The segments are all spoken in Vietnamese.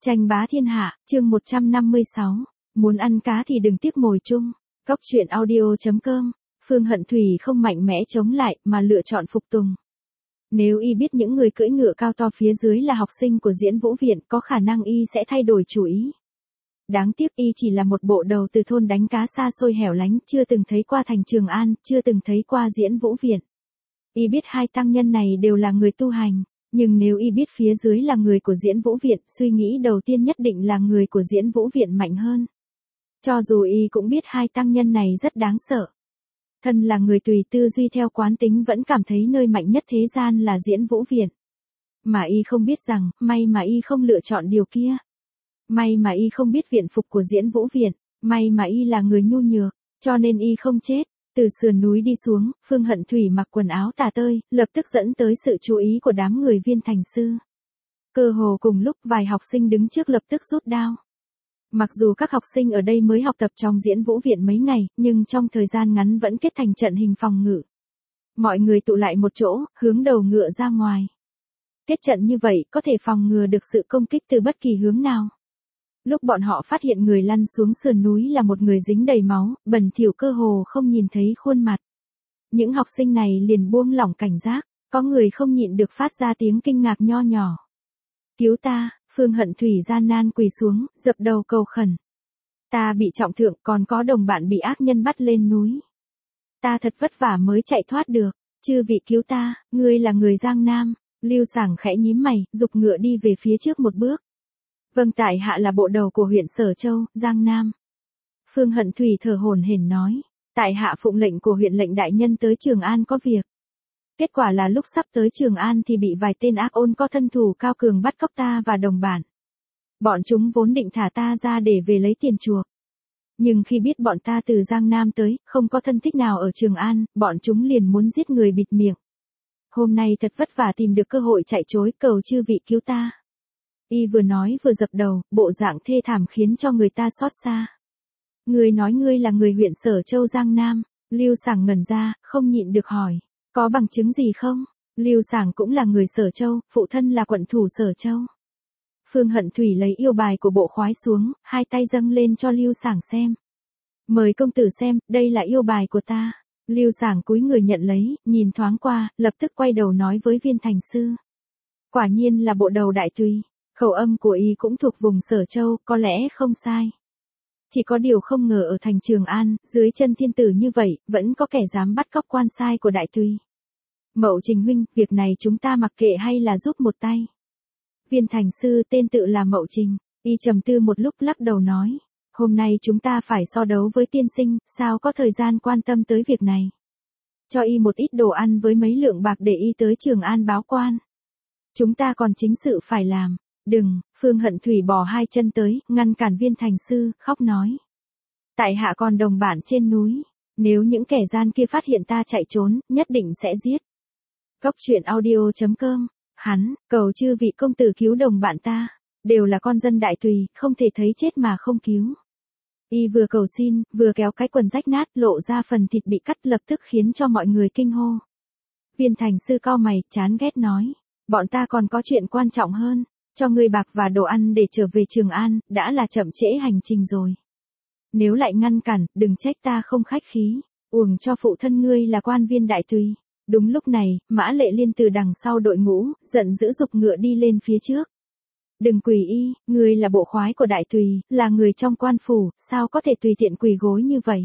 Tranh bá thiên hạ, chương 156. Muốn ăn cá thì đừng tiếc mồi chung. Cóc truyện audio.com. Phương Hận Thủy không mạnh mẽ chống lại mà lựa chọn phục tùng. Nếu y biết những người cưỡi ngựa cao to phía dưới là học sinh của Diễn Vũ Viện, có khả năng y sẽ thay đổi chủ ý. Đáng tiếc y chỉ là một bộ đầu từ thôn đánh cá xa xôi hẻo lánh, chưa từng thấy qua thành Trường An, chưa từng thấy qua Diễn Vũ Viện. Y biết hai tăng nhân này đều là người tu hành. Nhưng nếu y biết phía dưới là người của Diễn Vũ Viện, suy nghĩ đầu tiên nhất định là người của Diễn Vũ Viện mạnh hơn. Cho dù y cũng biết hai tăng nhân này rất đáng sợ. Thân là người tùy tư duy theo quán tính vẫn cảm thấy nơi mạnh nhất thế gian là Diễn Vũ Viện. Mà y không biết rằng, may mà y không lựa chọn điều kia. May mà y không biết viện phục của Diễn Vũ Viện, may mà y là người nhu nhược, cho nên y không chết. Từ sườn núi đi xuống, Phương Hận Thủy mặc quần áo tả tơi, lập tức dẫn tới sự chú ý của đám người Viên Thành Sư. Cơ hồ cùng lúc vài học sinh đứng trước lập tức rút đao. Mặc dù các học sinh ở đây mới học tập trong Diễn Vũ Viện mấy ngày, nhưng trong thời gian ngắn vẫn kết thành trận hình phòng ngự. Mọi người tụ lại một chỗ, hướng đầu ngựa ra ngoài. Kết trận như vậy có thể phòng ngừa được sự công kích từ bất kỳ hướng nào. Lúc bọn họ phát hiện người lăn xuống sườn núi là một người dính đầy máu, bẩn thỉu cơ hồ không nhìn thấy khuôn mặt. Những học sinh này liền buông lỏng cảnh giác, có người không nhịn được phát ra tiếng kinh ngạc nho nhỏ. Cứu ta, Phương Hận Thủy gian nan quỳ xuống, dập đầu cầu khẩn. Ta bị trọng thương, còn có đồng bạn bị ác nhân bắt lên núi. Ta thật vất vả mới chạy thoát được, chư vị cứu ta, ngươi là người Giang Nam. Lưu Sảng khẽ nhím mày, giục ngựa đi về phía trước một bước. Vâng, tại hạ là bộ đầu của huyện Sở Châu, Giang Nam. Phương Hận Thủy thở hổn hển nói, tại hạ phụng lệnh của huyện lệnh đại nhân tới Trường An có việc. Kết quả là lúc sắp tới Trường An thì bị vài tên ác ôn có thân thủ cao cường bắt cóc ta và đồng bạn. Bọn chúng vốn định thả ta ra để về lấy tiền chuộc. Nhưng khi biết bọn ta từ Giang Nam tới, không có thân thích nào ở Trường An, bọn chúng liền muốn giết người bịt miệng. Hôm nay thật vất vả tìm được cơ hội chạy trối, cầu chư vị cứu ta. Y vừa nói vừa dập đầu, bộ dạng thê thảm khiến cho người ta xót xa. Ngươi nói ngươi là người huyện Sở Châu Giang Nam. Lưu Sảng ngẩn ra, không nhịn được hỏi, có bằng chứng gì không? Lưu Sảng cũng là người Sở Châu, phụ thân là quận thủ Sở Châu. Phương Hận Thủy lấy yêu bài của bộ khoái xuống, hai tay dâng lên cho Lưu Sảng xem. Mời công tử xem, đây là yêu bài của ta. Lưu Sảng cúi người nhận lấy, nhìn thoáng qua, lập tức quay đầu nói với Viên Thành Sư. Quả nhiên là bộ đầu đại tùy. Khẩu âm của y cũng thuộc vùng Sở Châu, có lẽ không sai. Chỉ có điều không ngờ ở thành Trường An, dưới chân thiên tử như vậy, vẫn có kẻ dám bắt cóc quan sai của đại tùy. Mậu Trình huynh, việc này chúng ta mặc kệ hay là giúp một tay? Viên Thành Sư tên tự là Mậu Trình, y trầm tư một lúc lắc đầu nói. Hôm nay chúng ta phải so đấu với tiên sinh, sao có thời gian quan tâm tới việc này. Cho y một ít đồ ăn với mấy lượng bạc để y tới Trường An báo quan. Chúng ta còn chính sự phải làm. Đừng, Phương Hận Thủy bỏ hai chân tới, ngăn cản Viên Thành Sư, khóc nói. Tại hạ còn đồng bạn trên núi, nếu những kẻ gian kia phát hiện ta chạy trốn, nhất định sẽ giết. Cóc truyện audio.com. Hắn, cầu chư vị công tử cứu đồng bạn ta, đều là con dân đại tùy, không thể thấy chết mà không cứu. Y vừa cầu xin, vừa kéo cái quần rách nát lộ ra phần thịt bị cắt lập tức khiến cho mọi người kinh hô. Viên Thành Sư cau mày, chán ghét nói, bọn ta còn có chuyện quan trọng hơn. Cho ngươi bạc và đồ ăn để trở về Trường An, đã là chậm trễ hành trình rồi. Nếu lại ngăn cản, đừng trách ta không khách khí, uổng cho phụ thân ngươi là quan viên đại tùy. Đúng lúc này, Mã Lệ Liên từ đằng sau đội ngũ, giận dữ giục ngựa đi lên phía trước. Đừng quỳ y, ngươi là bộ khoái của đại tùy, là người trong quan phủ, sao có thể tùy tiện quỳ gối như vậy?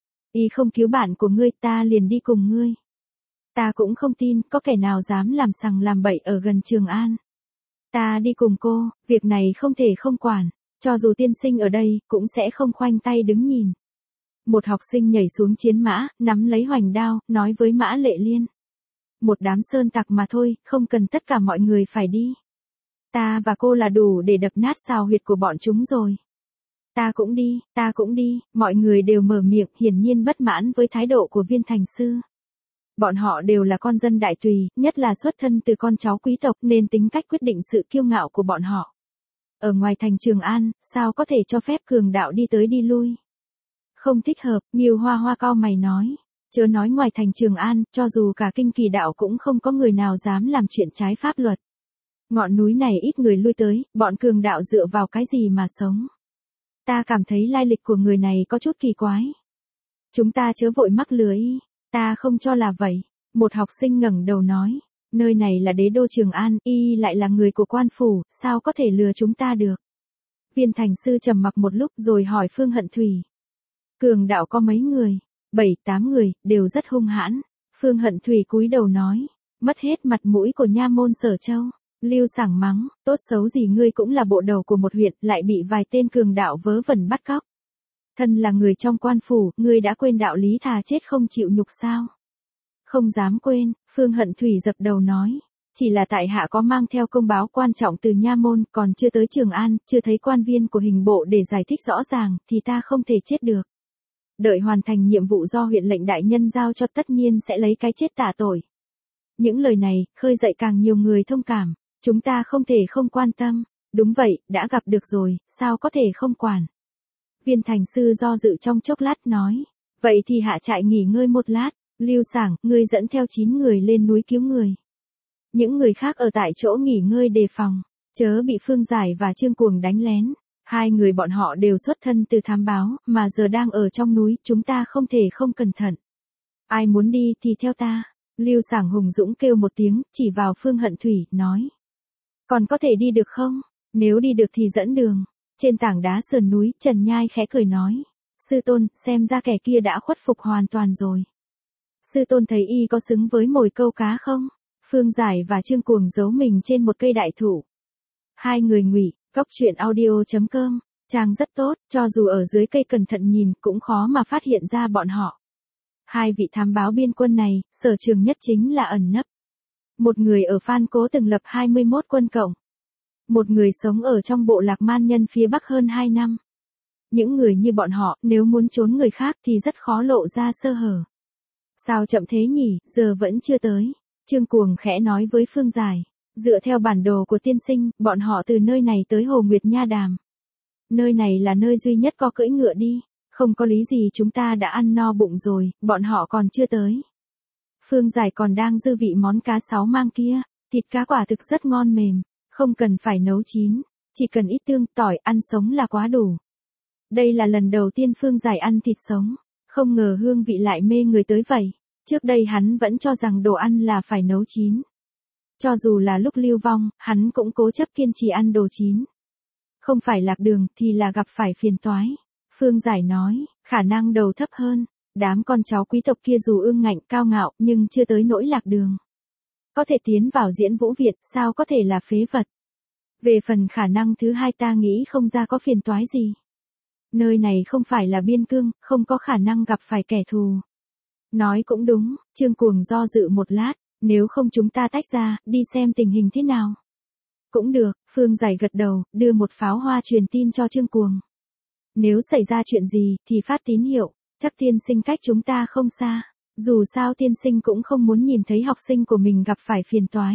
Y không cứu bạn của ngươi, ta liền đi cùng ngươi. Ta cũng không tin, có kẻ nào dám làm sằng làm bậy ở gần Trường An. Ta đi cùng cô, việc này không thể không quản, cho dù tiên sinh ở đây, cũng sẽ không khoanh tay đứng nhìn. Một học sinh nhảy xuống chiến mã, nắm lấy hoành đao, nói với Mã Lệ Liên. Một đám sơn tặc mà thôi, không cần tất cả mọi người phải đi. Ta và cô là đủ để đập nát xào huyệt của bọn chúng rồi. Ta cũng đi, mọi người đều mở miệng, hiển nhiên bất mãn với thái độ của Viên Thành Sư. Bọn họ đều là con dân đại tùy, nhất là xuất thân từ con cháu quý tộc nên tính cách quyết định sự kiêu ngạo của bọn họ. Ở ngoài thành Trường An, sao có thể cho phép cường đạo đi tới đi lui? Không thích hợp, Nghiêu Hoa Hoa cau mày nói. Chớ nói ngoài thành Trường An, cho dù cả kinh kỳ đạo cũng không có người nào dám làm chuyện trái pháp luật. Ngọn núi này ít người lui tới, bọn cường đạo dựa vào cái gì mà sống? Ta cảm thấy lai lịch của người này có chút kỳ quái. Chúng ta chớ vội mắc lừa y, ta không cho là vậy. Một học sinh ngẩng đầu nói, nơi này là đế đô Trường An, y lại là người của quan phủ, sao có thể lừa chúng ta được? Viên thành sư trầm mặc một lúc rồi hỏi Phương Hận Thủy. Cường đạo có mấy người? 7-8 người, đều rất hung hãn. Phương Hận Thủy cúi đầu nói, mất hết mặt mũi của nha môn Sở Châu. Lưu Sảng mắng, tốt xấu gì ngươi cũng là bộ đầu của một huyện, lại bị vài tên cường đạo vớ vẩn bắt cóc. Thân là người trong quan phủ, ngươi đã quên đạo lý thà chết không chịu nhục sao? Không dám quên, Phương Hận Thủy dập đầu nói. Chỉ là tại hạ có mang theo công báo quan trọng từ nha môn, còn chưa tới Trường An, chưa thấy quan viên của hình bộ để giải thích rõ ràng, thì ta không thể chết được. Đợi hoàn thành nhiệm vụ do huyện lệnh đại nhân giao cho tất nhiên sẽ lấy cái chết tạ tội. Những lời này, khơi dậy càng nhiều người thông cảm. Chúng ta không thể không quan tâm. Đúng vậy, đã gặp được rồi, sao có thể không quản. Viên thành sư do dự trong chốc lát nói. Vậy thì hạ trại nghỉ ngơi một lát. Lưu Sảng, ngươi dẫn theo 9 người lên núi cứu người. Những người khác ở tại chỗ nghỉ ngơi đề phòng. Chớ bị Phương Giải và Trương Cuồng đánh lén. Hai người bọn họ đều xuất thân từ thám báo, mà giờ đang ở trong núi, chúng ta không thể không cẩn thận. Ai muốn đi thì theo ta. Lưu Sảng hùng dũng kêu một tiếng, chỉ vào Phương Hận Thủy, nói. Còn có thể đi được không? Nếu đi được thì dẫn đường. Trên tảng đá sườn núi, Trần Nhai khẽ cười nói. Sư tôn, xem ra kẻ kia đã khuất phục hoàn toàn rồi. Sư tôn thấy y có xứng với mồi câu cá không? Phương Giải và Trương Cuồng giấu mình trên một cây đại thụ. Hai người ngụy, góc truyện audio.com, trang rất tốt, cho dù ở dưới cây cẩn thận nhìn cũng khó mà phát hiện ra bọn họ. Hai vị thám báo biên quân này, sở trường nhất chính là ẩn nấp. Một người ở Phan Cố từng lập 21 quân cộng. Một người sống ở trong bộ lạc man nhân phía Bắc hơn 2 năm. Những người như bọn họ, nếu muốn trốn người khác thì rất khó lộ ra sơ hở. Sao chậm thế nhỉ, giờ vẫn chưa tới. Trương Cuồng khẽ nói với Phương Giải. Dựa theo bản đồ của tiên sinh, bọn họ từ nơi này tới Hồ Nguyệt Nha Đàm. Nơi này là nơi duy nhất có cưỡi ngựa đi. Không có lý gì chúng ta đã ăn no bụng rồi, bọn họ còn chưa tới. Phương Giải còn đang dư vị món cá sáo mang kia. Thịt cá quả thực rất ngon mềm. Không cần phải nấu chín. Chỉ cần ít tương, tỏi, ăn sống là quá đủ. Đây là lần đầu tiên Phương Giải ăn thịt sống. Không ngờ hương vị lại mê người tới vậy. Trước đây hắn vẫn cho rằng đồ ăn là phải nấu chín. Cho dù là lúc lưu vong, hắn cũng cố chấp kiên trì ăn đồ chín. Không phải lạc đường thì là gặp phải phiền toái. Phương Giải nói, khả năng đầu thấp hơn. Đám con cháu quý tộc kia dù ương ngạnh cao ngạo nhưng chưa tới nỗi lạc đường. Có thể tiến vào diễn vũ Việt, sao có thể là phế vật. Về phần khả năng thứ hai ta nghĩ không ra có phiền toái gì. Nơi này không phải là biên cương, không có khả năng gặp phải kẻ thù. Nói cũng đúng, Trương Cuồng do dự một lát, nếu không chúng ta tách ra, đi xem tình hình thế nào. Cũng được, Phương Giải gật đầu, đưa một pháo hoa truyền tin cho Trương Cuồng. Nếu xảy ra chuyện gì, thì phát tín hiệu, chắc tiên sinh cách chúng ta không xa. Dù sao tiên sinh cũng không muốn nhìn thấy học sinh của mình gặp phải phiền toái.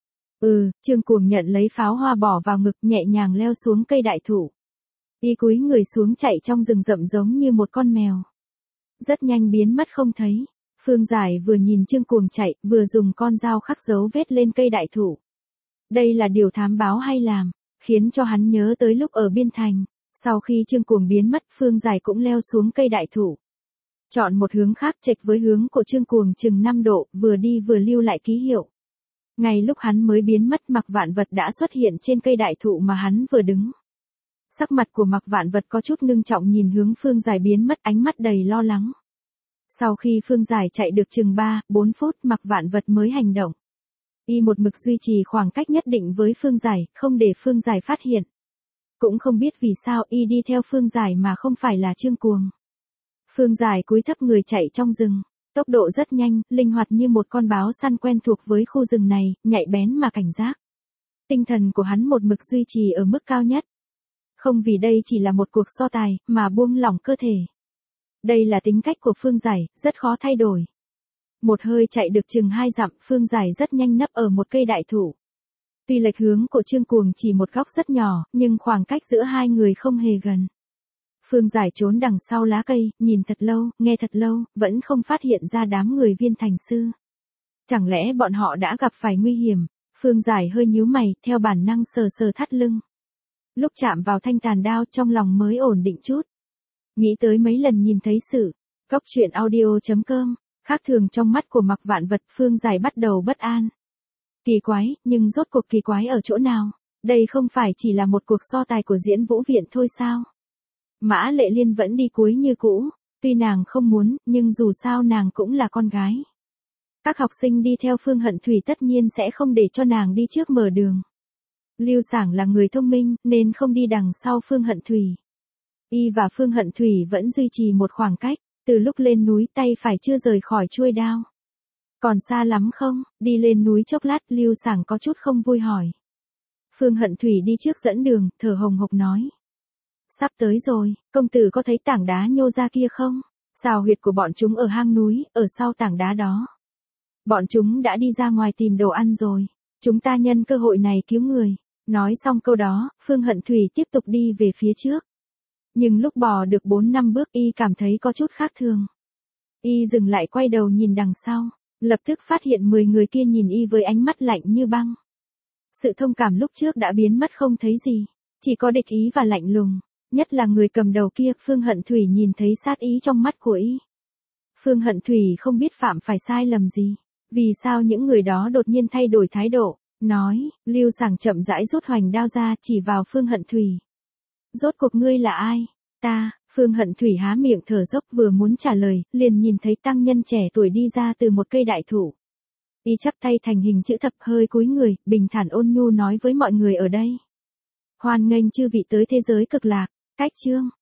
Trương Cuồng nhận lấy pháo hoa bỏ vào ngực nhẹ nhàng leo xuống cây đại thụ. Y cúi người xuống chạy trong rừng rậm giống như một con mèo. Rất nhanh biến mất không thấy. Phương Giải vừa nhìn Trương Cuồng chạy, vừa dùng con dao khắc dấu vết lên cây đại thụ. Đây là điều thám báo hay làm, khiến cho hắn nhớ tới lúc ở Biên Thành. Sau khi Trương Cuồng biến mất, Phương Giải cũng leo xuống cây đại thụ. Chọn một hướng khác chệch với hướng của Trương Cuồng chừng 5 độ, vừa đi vừa lưu lại ký hiệu. Ngay lúc hắn mới biến mất, Mạc Vạn Vật đã xuất hiện trên cây đại thụ mà hắn vừa đứng. Sắc mặt của Mạc Vạn Vật có chút ngưng trọng nhìn hướng Phương Giải biến mất, ánh mắt đầy lo lắng. Sau khi Phương Giải chạy được chừng 3-4 phút, Mạc Vạn Vật mới hành động. Y một mực duy trì khoảng cách nhất định với Phương Giải, không để Phương Giải phát hiện. Cũng không biết vì sao Y đi theo Phương Giải mà không phải là Trương Cuồng. Phương Giải cúi thấp người chạy trong rừng. Tốc độ rất nhanh, linh hoạt như một con báo săn quen thuộc với khu rừng này, nhạy bén mà cảnh giác. Tinh thần của hắn một mực duy trì ở mức cao nhất. Không vì đây chỉ là một cuộc so tài, mà buông lỏng cơ thể. Đây là tính cách của Phương Giải, rất khó thay đổi. Một hơi chạy được chừng 2 dặm, Phương Giải rất nhanh nấp ở một cây đại thụ. Tuy lệch hướng của Trương Cuồng chỉ một góc rất nhỏ, nhưng khoảng cách giữa hai người không hề gần. Phương Giải trốn đằng sau lá cây, nhìn thật lâu, nghe thật lâu, vẫn không phát hiện ra đám người Viên Thành Sư. Chẳng lẽ bọn họ đã gặp phải nguy hiểm? Phương Giải hơi nhíu mày, theo bản năng sờ sờ thắt lưng. Lúc chạm vào thanh tàn đao trong lòng mới ổn định chút. Nghĩ tới mấy lần nhìn thấy sự. Góc chuyện audio.com, khác thường trong mắt của Mạc Vạn Vật, Phương Giải bắt đầu bất an. Kỳ quái, nhưng rốt cuộc kỳ quái ở chỗ nào? Đây không phải chỉ là một cuộc so tài của diễn vũ viện thôi sao? Mã Lệ Liên vẫn đi cuối như cũ, tuy nàng không muốn, nhưng dù sao nàng cũng là con gái. Các học sinh đi theo Phương Hận Thủy tất nhiên sẽ không để cho nàng đi trước mở đường. Lưu Sảng là người thông minh, nên không đi đằng sau Phương Hận Thủy. Y và Phương Hận Thủy vẫn duy trì một khoảng cách, từ lúc lên núi tay phải chưa rời khỏi chuôi đao. Còn xa lắm không? Đi lên núi chốc lát, Lưu Sảng có chút không vui hỏi. Phương Hận Thủy đi trước dẫn đường, thở hồng hộc nói. Sắp tới rồi, công tử có thấy tảng đá nhô ra kia không? Xào huyệt của bọn chúng ở hang núi, ở sau tảng đá đó. Bọn chúng đã đi ra ngoài tìm đồ ăn rồi. Chúng ta nhân cơ hội này cứu người. Nói xong câu đó, Phương Hận Thủy tiếp tục đi về phía trước. Nhưng lúc bò được 4-5 bước y cảm thấy có chút khác thường. Y dừng lại quay đầu nhìn đằng sau, lập tức phát hiện 10 người kia nhìn y với ánh mắt lạnh như băng. Sự thông cảm lúc trước đã biến mất không thấy gì, chỉ có địch ý và lạnh lùng, nhất là người cầm đầu kia. Phương Hận Thủy nhìn thấy sát ý trong mắt của y. Phương Hận Thủy không biết phạm phải sai lầm gì, vì sao những người đó đột nhiên thay đổi thái độ, nói. Lưu Sảng chậm rãi rút hoành đao ra chỉ vào Phương Hận Thủy. Rốt cuộc ngươi là ai? Ta. Phương Hận Thủy há miệng thở dốc, vừa muốn trả lời, liền nhìn thấy tăng nhân trẻ tuổi đi ra từ một cây đại thụ. Y chắp tay thành hình chữ thập, hơi cúi người, bình thản ôn nhu nói với mọi người ở đây. Hoan nghênh chư vị tới thế giới cực lạc. Cách chương